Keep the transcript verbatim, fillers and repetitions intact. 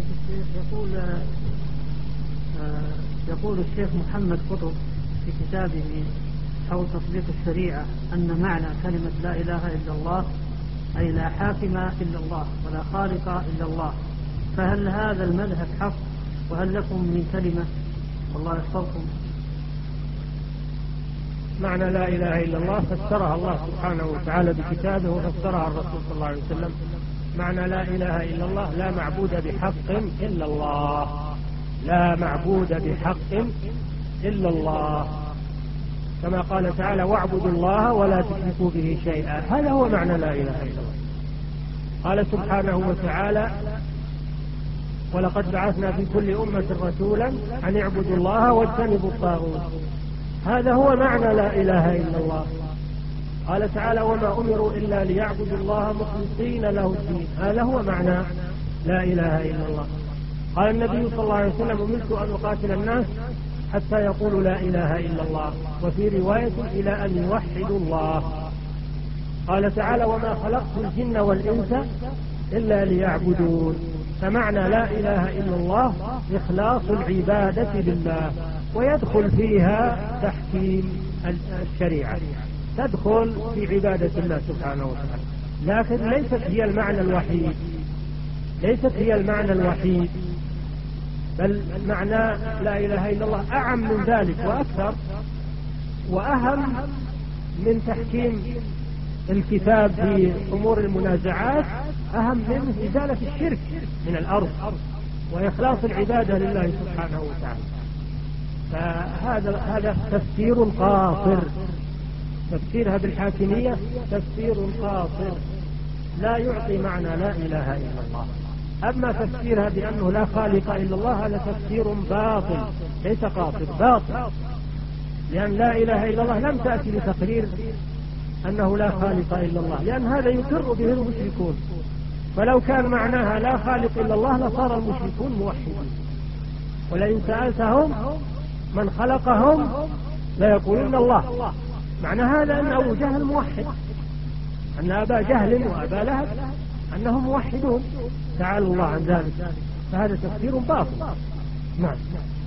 يقول يقول الشيخ محمد قطب في كتابه حول تطبيق الشريعة أن معنى كلمة لا إله إلا الله أي لا حاكم إلا الله ولا خالق إلا الله، فهل هذا المذهب حق؟ وهل لكم من كلمة؟ والله يحفظكم. معنى لا إله إلا الله فسرها الله سبحانه وتعالى بكتابه وفسرها الرسول صلى الله عليه وسلم. معنى لا إله إلا الله لا معبود بحق إلا الله، لا معبود بحق إلا الله، كما قال تعالى واعبدوا الله ولا تشركوا به شيئا. هذا هو معنى لا إله إلا الله. قال سبحانه وتعالى ولقد بعثنا في كل أمة رسولا أن اعبدوا الله واجتنبوا الطاغوت. هذا هو معنى لا إله إلا الله. قال تعالى وما أمروا إلا ليعبدوا الله مخلصين له الدين. هذا هو معنى لا إله إلا الله. قال النبي صلى الله عليه وسلم أمرت أن أقاتل الناس حتى يقولوا لا إله إلا الله، وفي رواية إلى أن يوحدوا الله. قال تعالى وما خلقت الجن والإنس إلا ليعبدون. فمعنى لا إله إلا الله إخلاص العبادة لله، ويدخل فيها تحكيم الشريعة، تدخل في عبادة الله سبحانه وتعالى، لكن ليست هي المعنى الوحيد، ليست هي المعنى الوحيد، بل معنى لا إله إلا الله أعم من ذلك وأكثر وأهم من تحكيم الكتاب في أمور المنازعات، أهم من إزالة الشرك من الأرض وإخلاص العبادة لله سبحانه وتعالى. فهذا هذا تفسير قاصر، تفسيرها بالحاكمية تفسير قاصر لا يعطي معنى لا إله إلا الله. أما تفسيرها بأنه لا خالق إلا الله هذا تفسير باطل، ليس قاصر، باطل، لأن لا إله إلا الله لم تأتي لتقرير أنه لا خالق إلا الله، لأن هذا يقر به المشركون. فلو كان معناها لا خالق إلا الله لصار المشركون موحدين، ولئن سألتهم من خلقهم ليقولون الله. معنى هذا أن أبو جهل موحد، أن أبا جهل وأبا لهب أنهم موحدون، تعالى الله عن ذلك. فهذا تفسير باطل. نعم.